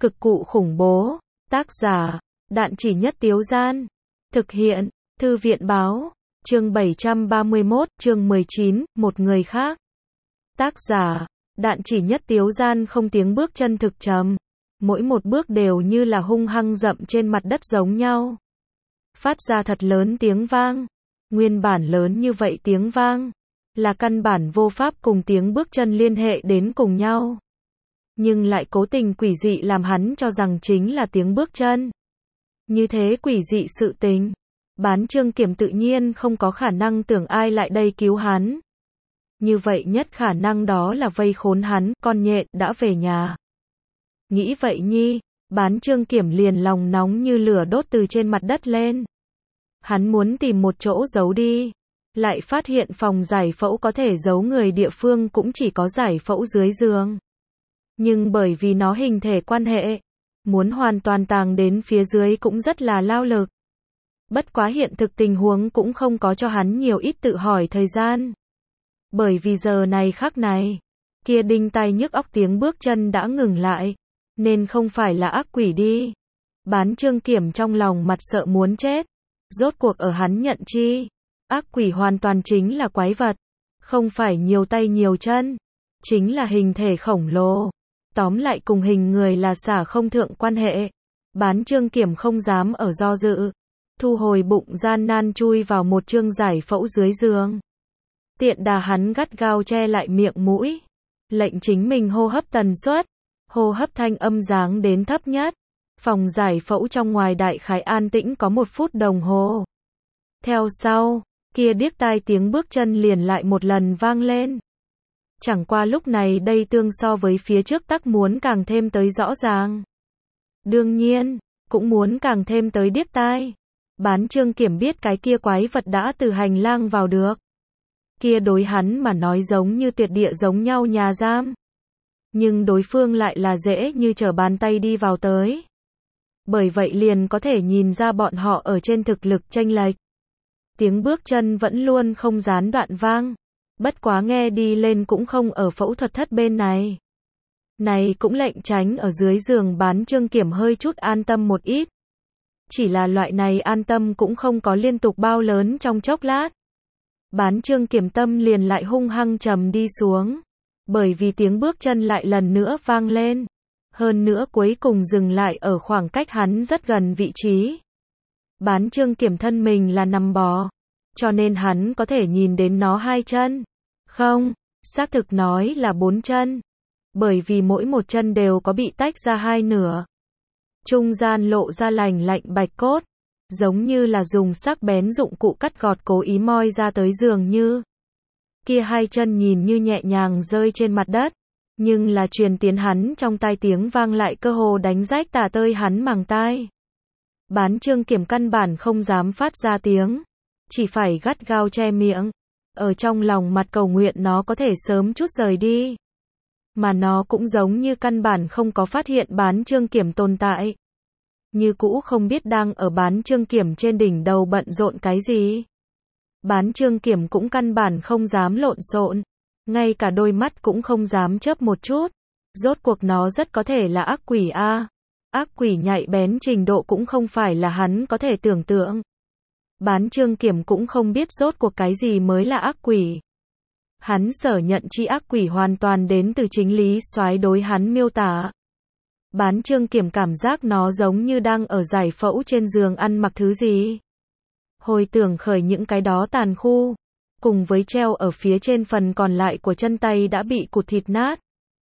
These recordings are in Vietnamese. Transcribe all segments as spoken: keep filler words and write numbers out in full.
Cực cụ khủng bố. Tác giả, Đạn Chỉ Nhất Tiếu Gian. Thực hiện, Thư viện Báo. Chương bảy trăm ba mươi mốt, chương mười chín, một người khác. Tác giả, Đạn Chỉ Nhất Tiếu Gian. Không, tiếng bước chân thực trầm. Mỗi một bước đều như là hung hăng dậm trên mặt đất giống nhau. Phát ra thật lớn tiếng vang. Nguyên bản lớn như vậy tiếng vang là căn bản vô pháp cùng tiếng bước chân liên hệ đến cùng nhau. Nhưng lại cố tình quỷ dị làm hắn cho rằng chính là tiếng bước chân. Như thế quỷ dị sự tình, Bán Trương Kiểm tự nhiên không có khả năng tưởng ai lại đây cứu hắn. Như vậy nhất khả năng đó là vây khốn hắn, con nhện đã về nhà. Nghĩ vậy nhi, Bán Trương Kiểm liền lòng nóng như lửa đốt từ trên mặt đất lên. Hắn muốn tìm một chỗ giấu đi, lại phát hiện phòng giải phẫu có thể giấu người địa phương cũng chỉ có giải phẫu dưới giường. Nhưng bởi vì nó hình thể quan hệ, muốn hoàn toàn tàng đến phía dưới cũng rất là lao lực. Bất quá hiện thực tình huống cũng không có cho hắn nhiều ít tự hỏi thời gian. Bởi vì giờ này khắc này, kia đinh tai nhức óc tiếng bước chân đã ngừng lại, nên không phải là ác quỷ đi. Bán Trương Kiểm trong lòng mặt sợ muốn chết. Rốt cuộc ở hắn nhận chi, ác quỷ hoàn toàn chính là quái vật, không phải nhiều tay nhiều chân, chính là hình thể khổng lồ. Tóm lại cùng hình người là xả không thượng quan hệ. Bán Trương Kiểm không dám ở do dự, thu hồi bụng gian nan chui vào một chương giải phẫu dưới giường. Tiện đà hắn gắt gao che lại miệng mũi, lệnh chính mình hô hấp tần suất, hô hấp thanh âm giáng đến thấp nhất. Phòng giải phẫu trong ngoài đại khái an tĩnh có một phút đồng hồ. Theo sau, kia điếc tai tiếng bước chân liền lại một lần vang lên. Chẳng qua lúc này đây tương so với phía trước tắc muốn càng thêm tới rõ ràng. Đương nhiên, cũng muốn càng thêm tới điếc tai. Bán Trương Kiểm biết cái kia quái vật đã từ hành lang vào được. Kia đối hắn mà nói giống như tuyệt địa giống nhau nhà giam. Nhưng đối phương lại là dễ như trở bàn tay đi vào tới. Bởi vậy liền có thể nhìn ra bọn họ ở trên thực lực chênh lệch. Tiếng bước chân vẫn luôn không gián đoạn vang. Bất quá nghe đi lên cũng không ở phẫu thuật thất bên này. Này cũng lệnh tránh ở dưới giường Bán Trương Kiểm hơi chút an tâm một ít. Chỉ là loại này an tâm cũng không có liên tục bao lớn trong chốc lát. Bán Trương Kiểm tâm liền lại hung hăng trầm đi xuống. Bởi vì tiếng bước chân lại lần nữa vang lên. Hơn nữa cuối cùng dừng lại ở khoảng cách hắn rất gần vị trí. Bán Trương Kiểm thân mình là nằm bò, cho nên hắn có thể nhìn đến nó hai chân. Không, xác thực nói là bốn chân. Bởi vì mỗi một chân đều có bị tách ra hai nửa. Trung gian lộ ra lành lạnh bạch cốt, giống như là dùng sắc bén dụng cụ cắt gọt cố ý moi ra tới dường như. Kia hai chân nhìn như nhẹ nhàng rơi trên mặt đất. Nhưng là truyền tiến hắn trong tai tiếng vang lại cơ hồ đánh rách tả tơi hắn màng tai. Bán Trương Kiểm căn bản không dám phát ra tiếng, chỉ phải gắt gao che miệng, ở trong lòng mặt cầu nguyện nó có thể sớm chút rời đi. Mà nó cũng giống như căn bản không có phát hiện Bán Trương Kiểm tồn tại. Như cũ không biết đang ở Bán Trương Kiểm trên đỉnh đầu bận rộn cái gì. Bán Trương Kiểm cũng căn bản không dám lộn xộn. Ngay cả đôi mắt cũng không dám chớp một chút. Rốt cuộc nó rất có thể là ác quỷ a. À. Ác quỷ nhạy bén trình độ cũng không phải là hắn có thể tưởng tượng. Bán Trương Kiểm cũng không biết rốt cuộc cái gì mới là ác quỷ. Hắn sở nhận chi ác quỷ hoàn toàn đến từ chính Lý Soái đối hắn miêu tả. Bán Trương Kiểm cảm giác nó giống như đang ở giải phẫu trên giường ăn mặc thứ gì. Hồi tưởng khởi những cái đó tàn khu. Cùng với treo ở phía trên phần còn lại của chân tay đã bị cụt thịt nát.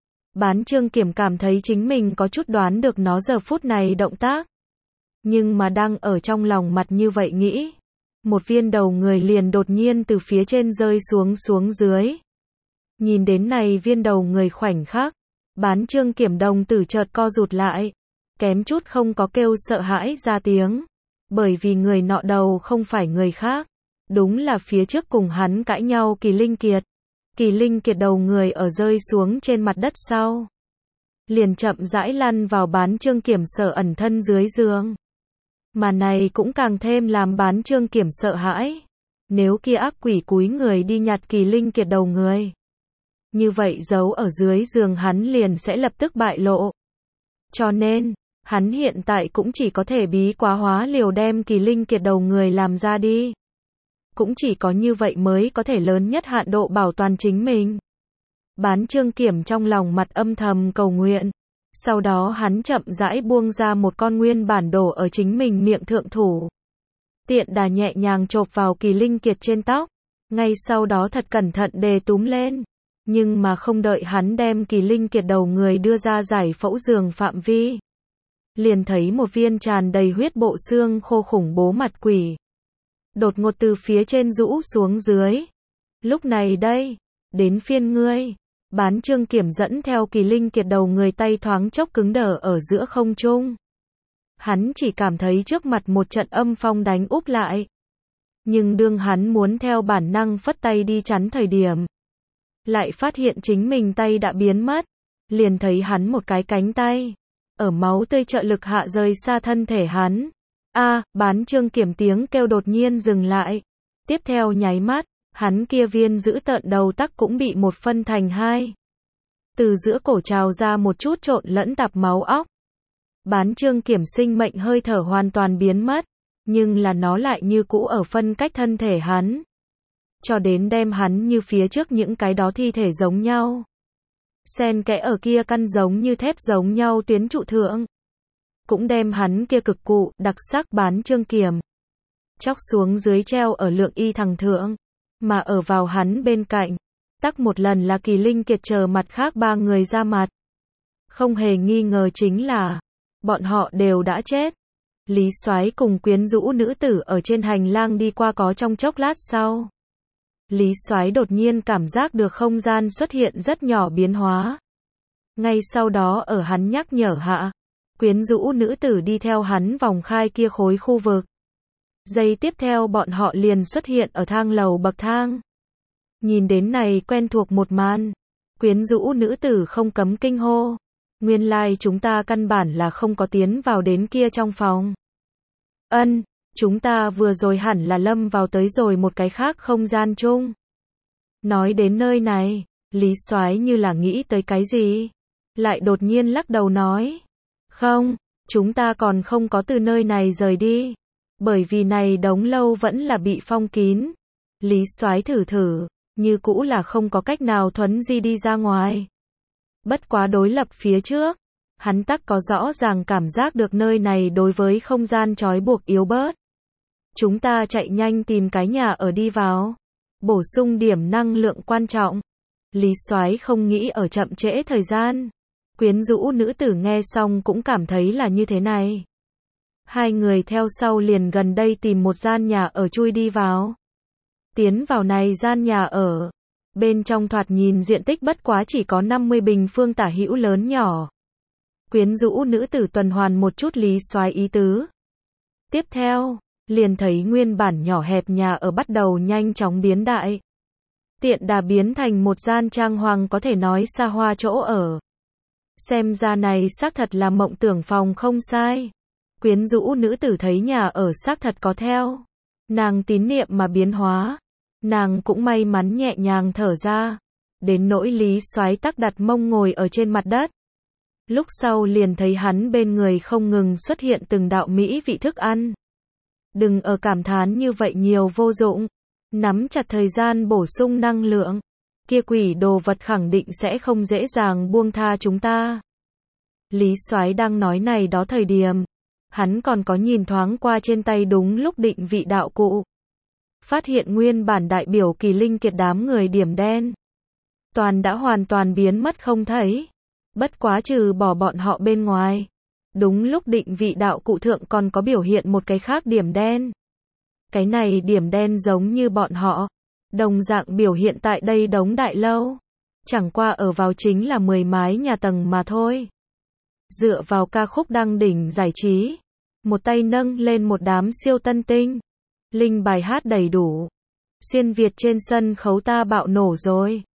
Bán Trương Kiểm cảm thấy chính mình có chút đoán được nó giờ phút này động tác. Nhưng mà đang ở trong lòng mặt như vậy nghĩ. Một viên đầu người liền đột nhiên từ phía trên rơi xuống xuống dưới. Nhìn đến này viên đầu người khoảnh khắc. Bán Trương Kiểm đồng tử chợt co rụt lại. Kém chút không có kêu sợ hãi ra tiếng. Bởi vì người nọ đầu không phải người khác. Đúng là phía trước cùng hắn cãi nhau Kỳ Linh Kiệt. Kỳ Linh Kiệt đầu người ở rơi xuống trên mặt đất sau. Liền chậm rãi lăn vào Bán Trương Kiểm sở ẩn thân dưới giường. Mà này cũng càng thêm làm Bán Trương Kiểm sợ hãi. Nếu kia ác quỷ cúi người đi nhặt Kỳ Linh Kiệt đầu người. Như vậy giấu ở dưới giường hắn liền sẽ lập tức bại lộ. Cho nên, hắn hiện tại cũng chỉ có thể bí quá hóa liều đem kỳ linh kiệt đầu người làm ra đi. Cũng chỉ có như vậy mới có thể lớn nhất hạn độ bảo toàn chính mình. Bán Trương Kiểm trong lòng mặt âm thầm cầu nguyện. Sau đó hắn chậm rãi buông ra một con nguyên bản đổ ở chính mình miệng thượng thủ. Tiện đà nhẹ nhàng chộp vào kỳ linh kiệt trên tóc. Ngay sau đó thật cẩn thận đề túm lên. Nhưng mà không đợi hắn đem kỳ linh kiệt đầu người đưa ra giải phẫu giường phạm vi. Liền thấy một viên tràn đầy huyết bộ xương khô khủng bố mặt quỷ. Đột ngột từ phía trên rũ xuống dưới. Lúc này đây, đến phiên ngươi. Bán Trương Kiểm dẫn theo kỳ linh kiệt đầu người tay thoáng chốc cứng đờ ở giữa không trung. Hắn chỉ cảm thấy trước mặt một trận âm phong đánh úp lại. Nhưng đương hắn muốn theo bản năng phất tay đi chắn thời điểm. Lại phát hiện chính mình tay đã biến mất. Liền thấy hắn một cái cánh tay. Ở máu tươi trợ lực hạ rời xa thân thể hắn. A, Bán Trương Kiểm tiếng kêu đột nhiên dừng lại. Tiếp theo nháy mắt, hắn kia viên giữ tợn đầu tắc cũng bị một phân thành hai. Từ giữa cổ trào ra một chút trộn lẫn tạp máu óc. Bán Trương Kiểm sinh mệnh hơi thở hoàn toàn biến mất, nhưng là nó lại như cũ ở phân cách thân thể hắn. Cho đến đem hắn như phía trước những cái đó thi thể giống nhau. Xen kẽ ở kia căn giống như thép giống nhau tuyến trụ thượng. Cũng đem hắn kia cực cụ, đặc sắc Bán Trương Kiểm. Chóc xuống dưới treo ở lượng y thằng thượng. Mà ở vào hắn bên cạnh. Tắc một lần là kỳ linh kiệt chờ mặt khác ba người ra mặt. Không hề nghi ngờ chính là. Bọn họ đều đã chết. Lý Soái cùng quyến rũ nữ tử ở trên hành lang đi qua có trong chốc lát sau. Lý Soái đột nhiên cảm giác được không gian xuất hiện rất nhỏ biến hóa. Ngay sau đó ở hắn nhắc nhở hạ. Quyến rũ nữ tử đi theo hắn vòng khai kia khối khu vực. Giây tiếp theo bọn họ liền xuất hiện ở thang lầu bậc thang. Nhìn đến này quen thuộc một màn. Quyến rũ nữ tử không cấm kinh hô. Nguyên lai like chúng ta căn bản là không có tiến vào đến kia trong phòng. Ân, chúng ta vừa rồi hẳn là lâm vào tới rồi một cái khác không gian chung. Nói đến nơi này, Lý Soái như là nghĩ tới cái gì. Lại đột nhiên lắc đầu nói. Không, chúng ta còn không có từ nơi này rời đi. Bởi vì này đống lâu vẫn là bị phong kín. Lý Soái thử thử, như cũ là không có cách nào thuấn di đi ra ngoài. Bất quá đối lập phía trước, hắn tắc có rõ ràng cảm giác được nơi này đối với không gian trói buộc yếu bớt. Chúng ta chạy nhanh tìm cái nhà ở đi vào. Bổ sung điểm năng lượng quan trọng. Lý Soái không nghĩ ở chậm trễ thời gian. Quyến rũ nữ tử nghe xong cũng cảm thấy là như thế này. Hai người theo sau liền gần đây tìm một gian nhà ở chui đi vào. Tiến vào này gian nhà ở. Bên trong thoạt nhìn diện tích bất quá chỉ có năm mươi bình phương tả hữu lớn nhỏ. Quyến rũ nữ tử tuần hoàn một chút Lý Soái ý tứ. Tiếp theo, liền thấy nguyên bản nhỏ hẹp nhà ở bắt đầu nhanh chóng biến đại. Tiện đà biến thành một gian trang hoàng có thể nói xa hoa chỗ ở. Xem ra này xác thật là mộng tưởng phòng không sai. Quyến rũ nữ tử thấy nhà ở xác thật có theo. Nàng tín niệm mà biến hóa. Nàng cũng may mắn nhẹ nhàng thở ra. Đến nỗi Lý Soái tắc đặt mông ngồi ở trên mặt đất. Lúc sau liền thấy hắn bên người không ngừng xuất hiện từng đạo mỹ vị thức ăn. Đừng ở cảm thán như vậy nhiều vô dụng. Nắm chặt thời gian bổ sung năng lượng. Kia quỷ đồ vật khẳng định sẽ không dễ dàng buông tha chúng ta. Lý Soái đang nói này đó thời điểm. Hắn còn có nhìn thoáng qua trên tay đúng lúc định vị đạo cụ. Phát hiện nguyên bản đại biểu kỳ linh kiệt đám người điểm đen. Toàn đã hoàn toàn biến mất không thấy. Bất quá trừ bỏ bọn họ bên ngoài. Đúng lúc định vị đạo cụ thượng còn có biểu hiện một cái khác điểm đen. Cái này điểm đen giống như bọn họ. Đồng dạng biểu hiện tại đây đống đại lâu. Chẳng qua ở vào chính là mười mái nhà tầng mà thôi. Dựa vào ca khúc đăng đỉnh giải trí. Một tay nâng lên một đám siêu tân tinh. Linh bài hát đầy đủ. Xuyên Việt trên sân khấu ta bạo nổ rồi.